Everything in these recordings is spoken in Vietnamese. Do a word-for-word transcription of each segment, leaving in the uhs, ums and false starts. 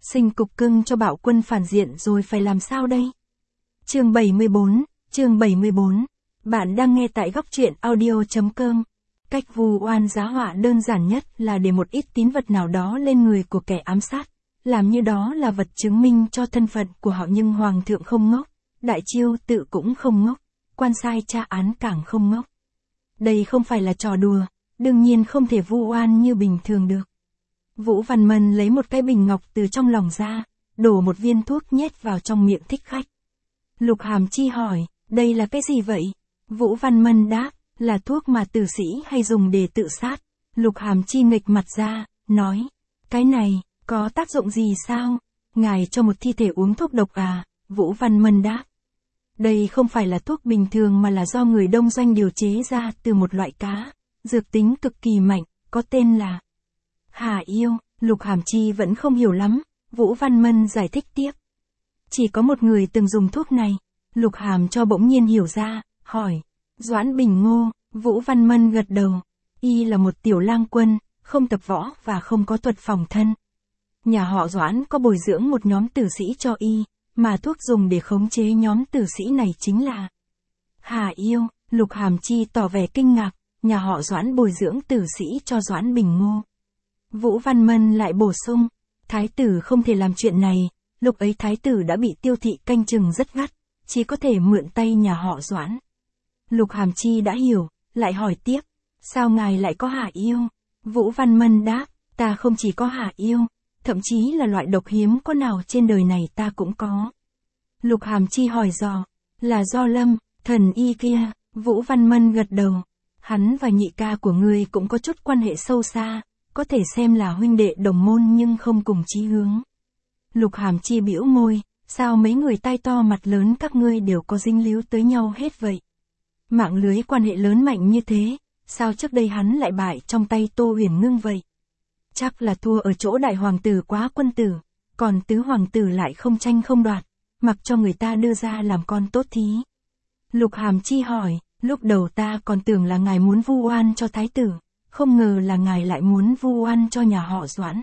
Sinh cục cưng cho bạo quân phản diện rồi phải làm sao đây? Chương bảy mươi bốn, chương bảy mươi bốn. Bạn đang nghe tại góc truyện audio chấm com. Cách vu oan giá họa đơn giản nhất là để một ít tín vật nào đó lên người của kẻ ám sát. Làm như đó là vật chứng minh cho thân phận của họ, nhưng Hoàng thượng không ngốc, Đại Chiêu tự cũng không ngốc, quan sai tra án càng không ngốc. Đây không phải là trò đùa, đương nhiên không thể vu oan như bình thường được. Vũ Văn Mân lấy một cái bình ngọc từ trong lòng ra, đổ một viên thuốc nhét vào trong miệng thích khách. Lục Hàm Chi hỏi, đây là cái gì vậy? Vũ Văn Mân đáp, là thuốc mà tử sĩ hay dùng để tự sát. Lục Hàm Chi nghịch mặt ra, nói, cái này, có tác dụng gì sao? Ngài cho một thi thể uống thuốc độc à? Vũ Văn Mân đáp. Đây không phải là thuốc bình thường mà là do người Đông Doanh điều chế ra từ một loại cá, dược tính cực kỳ mạnh, có tên là Hà Yêu. Lục Hàm Chi vẫn không hiểu lắm, Vũ Văn Mân giải thích tiếp. Chỉ có một người từng dùng thuốc này. Lục Hàm cho bỗng nhiên hiểu ra, hỏi, Doãn Bình Ngô. Vũ Văn Mân gật đầu. Y là một tiểu lang quân, không tập võ và không có thuật phòng thân. Nhà họ Doãn có bồi dưỡng một nhóm tử sĩ cho y, mà thuốc dùng để khống chế nhóm tử sĩ này chính là Hà Yêu. Lục Hàm Chi tỏ vẻ kinh ngạc, nhà họ Doãn bồi dưỡng tử sĩ cho Doãn Bình Ngô. Vũ Văn Mân lại bổ sung, thái tử không thể làm chuyện này, lúc ấy thái tử đã bị Tiêu thị canh chừng rất gắt, chỉ có thể mượn tay nhà họ Doãn. Lục Hàm Chi đã hiểu, lại hỏi tiếp, sao ngài lại có Hà Yêu? Vũ Văn Mân đáp, ta không chỉ có Hà Yêu, thậm chí là loại độc hiếm có nào trên đời này ta cũng có. Lục Hàm Chi hỏi dò, là do Lâm, thần y kia? Vũ Văn Mân gật đầu, hắn và nhị ca của ngươi cũng có chút quan hệ sâu xa, có thể xem là huynh đệ đồng môn nhưng không cùng chí hướng. Lục Hàm Chi bĩu môi, sao mấy người tai to mặt lớn các ngươi đều có dính líu tới nhau hết vậy? Mạng lưới quan hệ lớn mạnh như thế, sao trước đây hắn lại bại trong tay Tô Huyền Ngưng vậy? Chắc là thua ở chỗ đại hoàng tử quá quân tử, còn tứ hoàng tử lại không tranh không đoạt, mặc cho người ta đưa ra làm con tốt thí. Lục Hàm Chi hỏi, lúc đầu ta còn tưởng là ngài muốn vu oan cho thái tử, không ngờ là ngài lại muốn vu oan cho nhà họ Doãn.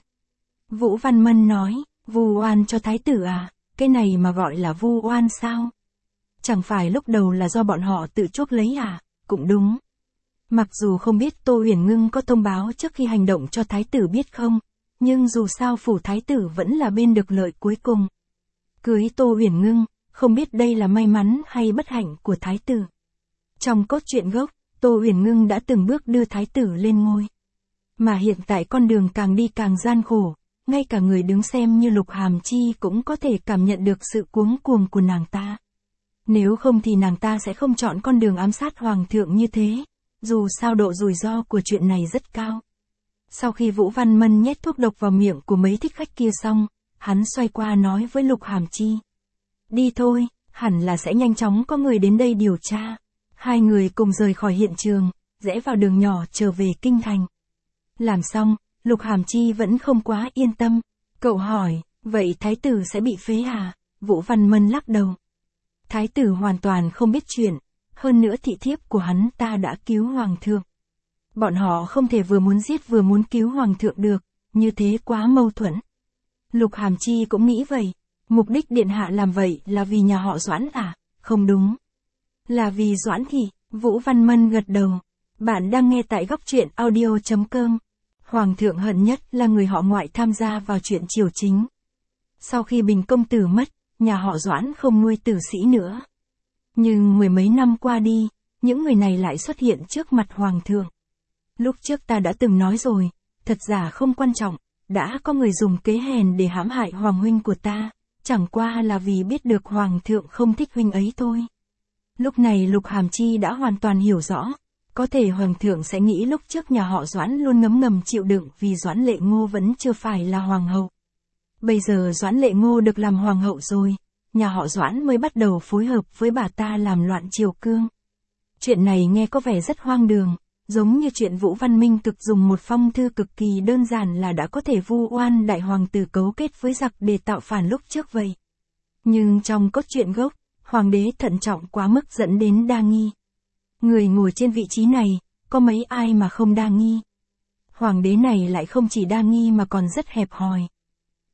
Vũ Văn Mân nói, vu oan cho thái tử à, cái này mà gọi là vu oan sao? Chẳng phải lúc đầu là do bọn họ tự chuốc lấy à? Cũng đúng. Mặc dù không biết Tô Huyền Ngưng có thông báo trước khi hành động cho thái tử biết không, nhưng dù sao phủ thái tử vẫn là bên được lợi cuối cùng. Cưới Tô Huyền Ngưng, không biết đây là may mắn hay bất hạnh của thái tử. Trong cốt truyện gốc, Tô Huyền Ngưng đã từng bước đưa thái tử lên ngôi. Mà hiện tại con đường càng đi càng gian khổ, ngay cả người đứng xem như Lục Hàm Chi cũng có thể cảm nhận được sự cuống cuồng của nàng ta. Nếu không thì nàng ta sẽ không chọn con đường ám sát hoàng thượng như thế, dù sao độ rủi ro của chuyện này rất cao. Sau khi Vũ Văn Mân nhét thuốc độc vào miệng của mấy thích khách kia xong, hắn xoay qua nói với Lục Hàm Chi. Đi thôi, hẳn là sẽ nhanh chóng có người đến đây điều tra. Hai người cùng rời khỏi hiện trường, rẽ vào đường nhỏ trở về kinh thành. Làm xong, Lục Hàm Chi vẫn không quá yên tâm. Cậu hỏi, vậy thái tử sẽ bị phế à? Vũ Văn Mân lắc đầu. Thái tử hoàn toàn không biết chuyện, hơn nữa thị thiếp của hắn ta đã cứu hoàng thượng. Bọn họ không thể vừa muốn giết vừa muốn cứu hoàng thượng được, như thế quá mâu thuẫn. Lục Hàm Chi cũng nghĩ vậy, mục đích điện hạ làm vậy là vì nhà họ Doãn à? Không đúng. Là vì Doãn Thị. Vũ Văn Mân gật đầu. Bạn đang nghe tại góc truyện audio chấm com. Hoàng thượng hận nhất là người họ ngoại tham gia vào chuyện triều chính. Sau khi Bình công tử mất, nhà họ Doãn không nuôi tử sĩ nữa. Nhưng mười mấy năm qua đi, những người này lại xuất hiện trước mặt hoàng thượng. Lúc trước ta đã từng nói rồi, thật giả không quan trọng, đã có người dùng kế hèn để hãm hại hoàng huynh của ta, chẳng qua là vì biết được hoàng thượng không thích huynh ấy thôi. Lúc này Lục Hàm Chi đã hoàn toàn hiểu rõ, có thể hoàng thượng sẽ nghĩ lúc trước nhà họ Doãn luôn ngấm ngầm chịu đựng vì Doãn Lệ Ngô vẫn chưa phải là hoàng hậu. Bây giờ Doãn Lệ Ngô được làm hoàng hậu rồi, nhà họ Doãn mới bắt đầu phối hợp với bà ta làm loạn triều cương. Chuyện này nghe có vẻ rất hoang đường, giống như chuyện Vũ Văn Minh Cực dùng một phong thư cực kỳ đơn giản là đã có thể vu oan đại hoàng tử cấu kết với giặc để tạo phản lúc trước vậy. Nhưng trong cốt truyện gốc, hoàng đế thận trọng quá mức dẫn đến đa nghi. Người ngồi trên vị trí này, có mấy ai mà không đa nghi. Hoàng đế này lại không chỉ đa nghi mà còn rất hẹp hòi.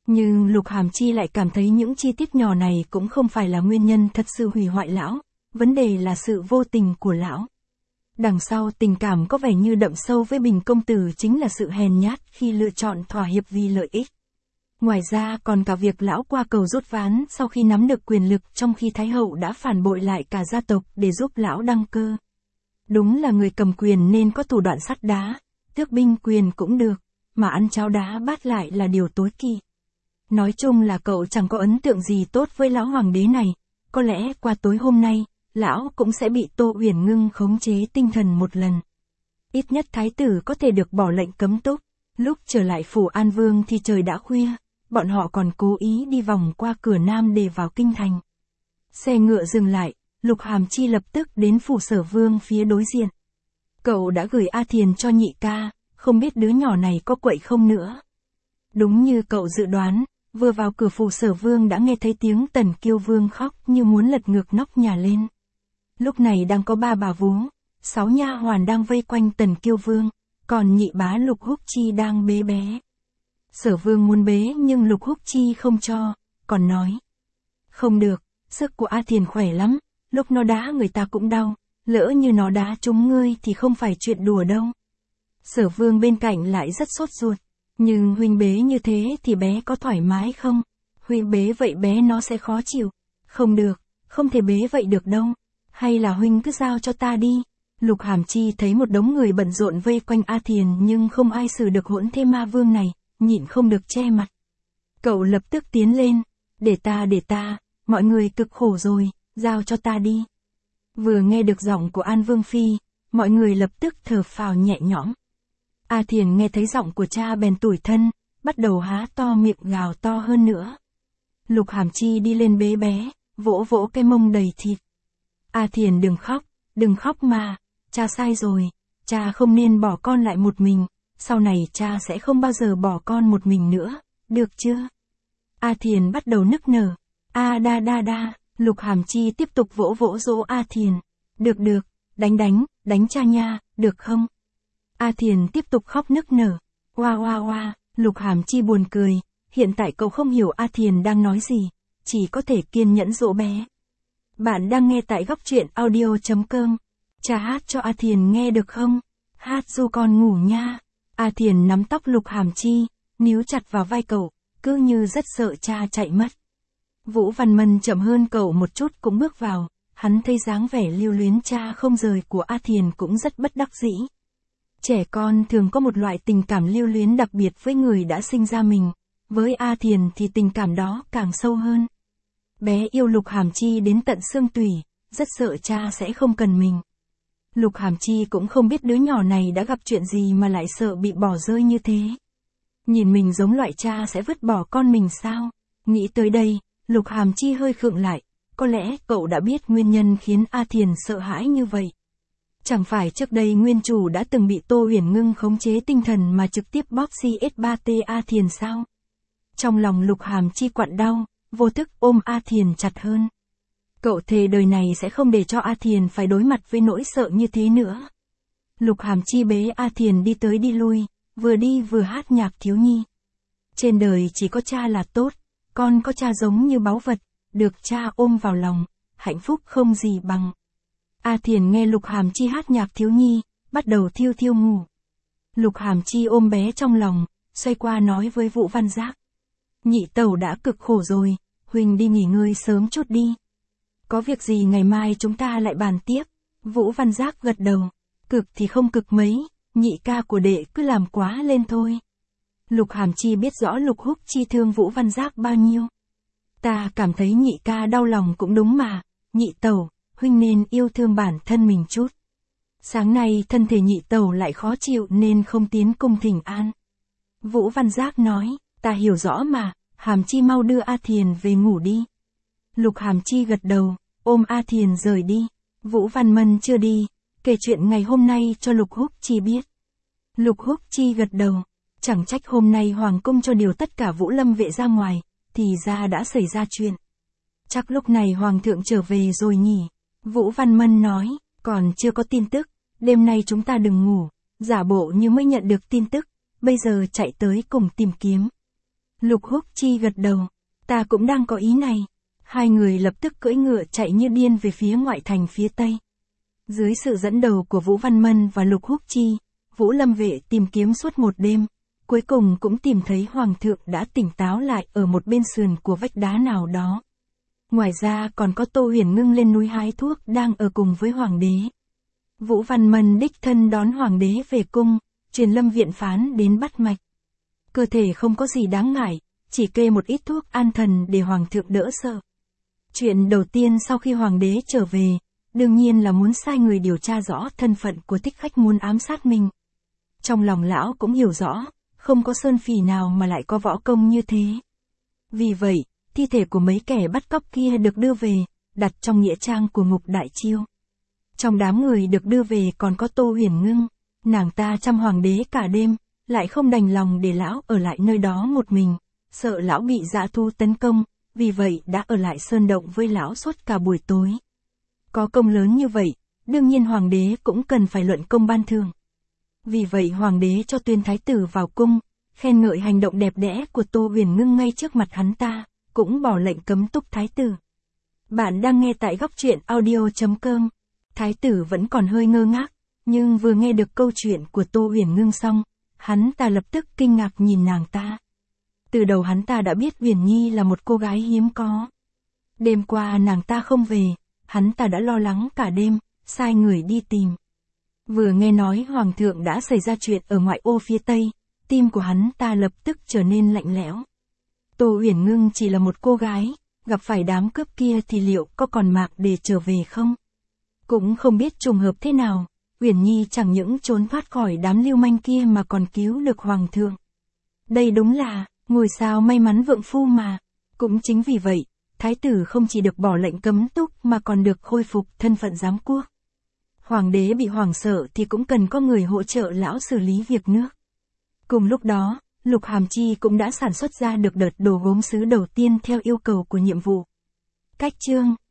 Nhưng Lục Hàm Chi lại cảm thấy những chi tiết nhỏ này cũng không phải là nguyên nhân thật sự hủy hoại lão, vấn đề là sự vô tình của lão. Đằng sau tình cảm có vẻ như đậm sâu với Bình công tử chính là sự hèn nhát khi lựa chọn thỏa hiệp vì lợi ích. Ngoài ra còn cả việc lão qua cầu rút ván sau khi nắm được quyền lực trong khi Thái hậu đã phản bội lại cả gia tộc để giúp lão đăng cơ. Đúng là người cầm quyền nên có thủ đoạn sắt đá, tước binh quyền cũng được, mà ăn cháo đá bát lại là điều tối kỵ. Nói chung là cậu chẳng có ấn tượng gì tốt với lão hoàng đế này, có lẽ qua tối hôm nay, lão cũng sẽ bị Tô Uyển Ngưng khống chế tinh thần một lần. Ít nhất thái tử có thể được bỏ lệnh cấm túc, lúc trở lại phủ An Vương thì trời đã khuya, bọn họ còn cố ý đi vòng qua cửa Nam để vào kinh thành. Xe ngựa dừng lại, Lục Hàm Chi lập tức đến phủ Sở Vương phía đối diện. Cậu đã gửi A Thiền cho nhị ca, không biết đứa nhỏ này có quậy không nữa. Đúng như cậu dự đoán, vừa vào cửa phủ Sở Vương đã nghe thấy tiếng Tần Kiêu Vương khóc như muốn lật ngược nóc nhà lên. Lúc này đang có ba bà vú, sáu nha hoàn đang vây quanh Tần Kiêu Vương, còn nhị bá Lục Húc Chi đang bế bé. Sở Vương muốn bế nhưng Lục Húc Chi không cho, còn nói: không được, sức của A Thiền khỏe lắm, lúc nó đá người ta cũng đau, lỡ như nó đá trúng ngươi thì không phải chuyện đùa đâu. Sở Vương bên cạnh lại rất sốt ruột, nhưng huynh bế như thế thì bé có thoải mái không? Huynh bế vậy bé nó sẽ khó chịu. Không được, không thể bế vậy được đâu. Hay là huynh cứ giao cho ta đi. Lục Hàm Chi thấy một đống người bận rộn vây quanh A Thiền nhưng không ai xử được hỗn thế ma vương này, nhịn không được che mặt. Cậu lập tức tiến lên, để ta để ta, mọi người cực khổ rồi, giao cho ta đi. Vừa nghe được giọng của An Vương Phi, mọi người lập tức thở phào nhẹ nhõm. A Thiền nghe thấy giọng của cha bèn tủi thân, bắt đầu há to miệng gào to hơn nữa. Lục Hàm Chi đi lên bế bé, vỗ vỗ cái mông đầy thịt. A Thiền đừng khóc, đừng khóc mà, cha sai rồi, cha không nên bỏ con lại một mình, sau này cha sẽ không bao giờ bỏ con một mình nữa, được chưa? A Thiền bắt đầu nức nở. A đa đa đa, Lục Hàm Chi tiếp tục vỗ vỗ dỗ A Thiền. Được được, đánh đánh, đánh cha nha, được không? A Thiền tiếp tục khóc nức nở. Oa oa oa, Lục Hàm Chi buồn cười, hiện tại cậu không hiểu A Thiền đang nói gì, chỉ có thể kiên nhẫn dỗ bé. Bạn đang nghe tại góc truyện audio chấm com. Cha hát cho A Thiền nghe được không? Hát du con ngủ nha. A Thiền nắm tóc Lục Hàm Chi, níu chặt vào vai cậu, cứ như rất sợ cha chạy mất. Vũ Văn Mân chậm hơn cậu một chút cũng bước vào, hắn thấy dáng vẻ lưu luyến cha không rời của A Thiền cũng rất bất đắc dĩ. Trẻ con thường có một loại tình cảm lưu luyến đặc biệt với người đã sinh ra mình, với A Thiền thì tình cảm đó càng sâu hơn. Bé yêu Lục Hàm Chi đến tận xương tủy, rất sợ cha sẽ không cần mình. Lục Hàm Chi cũng không biết đứa nhỏ này đã gặp chuyện gì mà lại sợ bị bỏ rơi như thế. Nhìn mình giống loại cha sẽ vứt bỏ con mình sao? Nghĩ tới đây, Lục Hàm Chi hơi khựng lại, có lẽ cậu đã biết nguyên nhân khiến A Thiền sợ hãi như vậy. Chẳng phải trước đây nguyên chủ đã từng bị Tô Uyển Ngưng khống chế tinh thần mà trực tiếp bóp xê ét ba tê A Thiền sao? Trong lòng Lục Hàm Chi quặn đau, vô thức ôm A Thiền chặt hơn. Cậu thề đời này sẽ không để cho A Thiền phải đối mặt với nỗi sợ như thế nữa. Lục Hàm Chi bế A Thiền đi tới đi lui, vừa đi vừa hát nhạc thiếu nhi. Trên đời chỉ có cha là tốt, con có cha giống như báu vật, được cha ôm vào lòng, hạnh phúc không gì bằng. A Thiền nghe Lục Hàm Chi hát nhạc thiếu nhi, bắt đầu thiêu thiêu ngủ. Lục Hàm Chi ôm bé trong lòng, xoay qua nói với Vũ Văn Giác. Nhị tẩu đã cực khổ rồi, huynh đi nghỉ ngơi sớm chút đi. Có việc gì ngày mai chúng ta lại bàn tiếp. Vũ Văn Giác gật đầu. Cực thì không cực mấy, nhị ca của đệ cứ làm quá lên thôi. Lục Hàm Chi biết rõ Lục Húc Chi thương Vũ Văn Giác bao nhiêu. Ta cảm thấy nhị ca đau lòng cũng đúng mà, nhị tẩu, huynh nên yêu thương bản thân mình chút. Sáng nay thân thể nhị tẩu lại khó chịu nên không tiến cung thỉnh an. Vũ Văn Giác nói, ta hiểu rõ mà, Hàm Chi mau đưa A Thiền về ngủ đi. Lục Hàm Chi gật đầu, ôm A Thiền rời đi. Vũ Văn Mân chưa đi, kể chuyện ngày hôm nay cho Lục Húc Chi biết. Lục Húc Chi gật đầu, chẳng trách hôm nay Hoàng cung cho điều tất cả Vũ Lâm vệ ra ngoài, thì ra đã xảy ra chuyện. Chắc lúc này Hoàng thượng trở về rồi nhỉ. Vũ Văn Mân nói, còn chưa có tin tức, đêm nay chúng ta đừng ngủ, giả bộ như mới nhận được tin tức, bây giờ chạy tới cùng tìm kiếm. Lục Húc Chi gật đầu. Ta cũng đang có ý này. Hai người lập tức cưỡi ngựa chạy như điên về phía ngoại thành phía tây. Dưới sự dẫn đầu của Vũ Văn Mân và Lục Húc Chi, Vũ Lâm vệ tìm kiếm suốt một đêm, cuối cùng cũng tìm thấy Hoàng thượng đã tỉnh táo lại ở một bên sườn của vách đá nào đó. Ngoài ra còn có Tô Huyền Ngưng lên núi hái thuốc đang ở cùng với Hoàng đế. Vũ Văn Mân đích thân đón Hoàng đế về cung, truyền Lâm viện phán đến bắt mạch. Cơ thể không có gì đáng ngại, chỉ kê một ít thuốc an thần để Hoàng thượng đỡ sợ. Chuyện đầu tiên sau khi Hoàng đế trở về, đương nhiên là muốn sai người điều tra rõ thân phận của thích khách muốn ám sát mình. Trong lòng lão cũng hiểu rõ, không có sơn phỉ nào mà lại có võ công như thế. Vì vậy, thi thể của mấy kẻ bắt cóc kia được đưa về, đặt trong nghĩa trang của Ngục Đại Chiêu. Trong đám người được đưa về còn có Tô Huyền Ngưng, nàng ta chăm Hoàng đế cả đêm, lại không đành lòng để lão ở lại nơi đó một mình, sợ lão bị dã thú tấn công, vì vậy đã ở lại sơn động với lão suốt cả buổi tối. Có công lớn như vậy, đương nhiên Hoàng đế cũng cần phải luận công ban thưởng. Vì vậy Hoàng đế cho Tuyên Thái tử vào cung, khen ngợi hành động đẹp đẽ của Tô Huyền Ngưng ngay trước mặt hắn ta, cũng bỏ lệnh cấm túc Thái tử. Bạn đang nghe tại góc truyện audio chấm com. Thái tử vẫn còn hơi ngơ ngác, nhưng vừa nghe được câu chuyện của Tô Huyền Ngưng xong, hắn ta lập tức kinh ngạc nhìn nàng ta. Từ đầu hắn ta đã biết Huyền Nhi là một cô gái hiếm có. Đêm qua nàng ta không về, hắn ta đã lo lắng cả đêm, sai người đi tìm. Vừa nghe nói Hoàng thượng đã xảy ra chuyện ở ngoại ô phía Tây, tim của hắn ta lập tức trở nên lạnh lẽo. Tô Huyền Ngưng chỉ là một cô gái, gặp phải đám cướp kia thì liệu có còn mạng để trở về không? Cũng không biết trùng hợp thế nào, Huyền Nhi chẳng những trốn thoát khỏi đám lưu manh kia mà còn cứu được Hoàng thượng. Đây đúng là ngôi sao may mắn vượng phu mà. Cũng chính vì vậy, Thái tử không chỉ được bỏ lệnh cấm túc mà còn được khôi phục thân phận giám quốc. Hoàng đế bị hoảng sợ thì cũng cần có người hỗ trợ lão xử lý việc nước. Cùng lúc đó, Lục Hàm Chi cũng đã sản xuất ra được đợt đồ gốm sứ đầu tiên theo yêu cầu của nhiệm vụ. Cách chương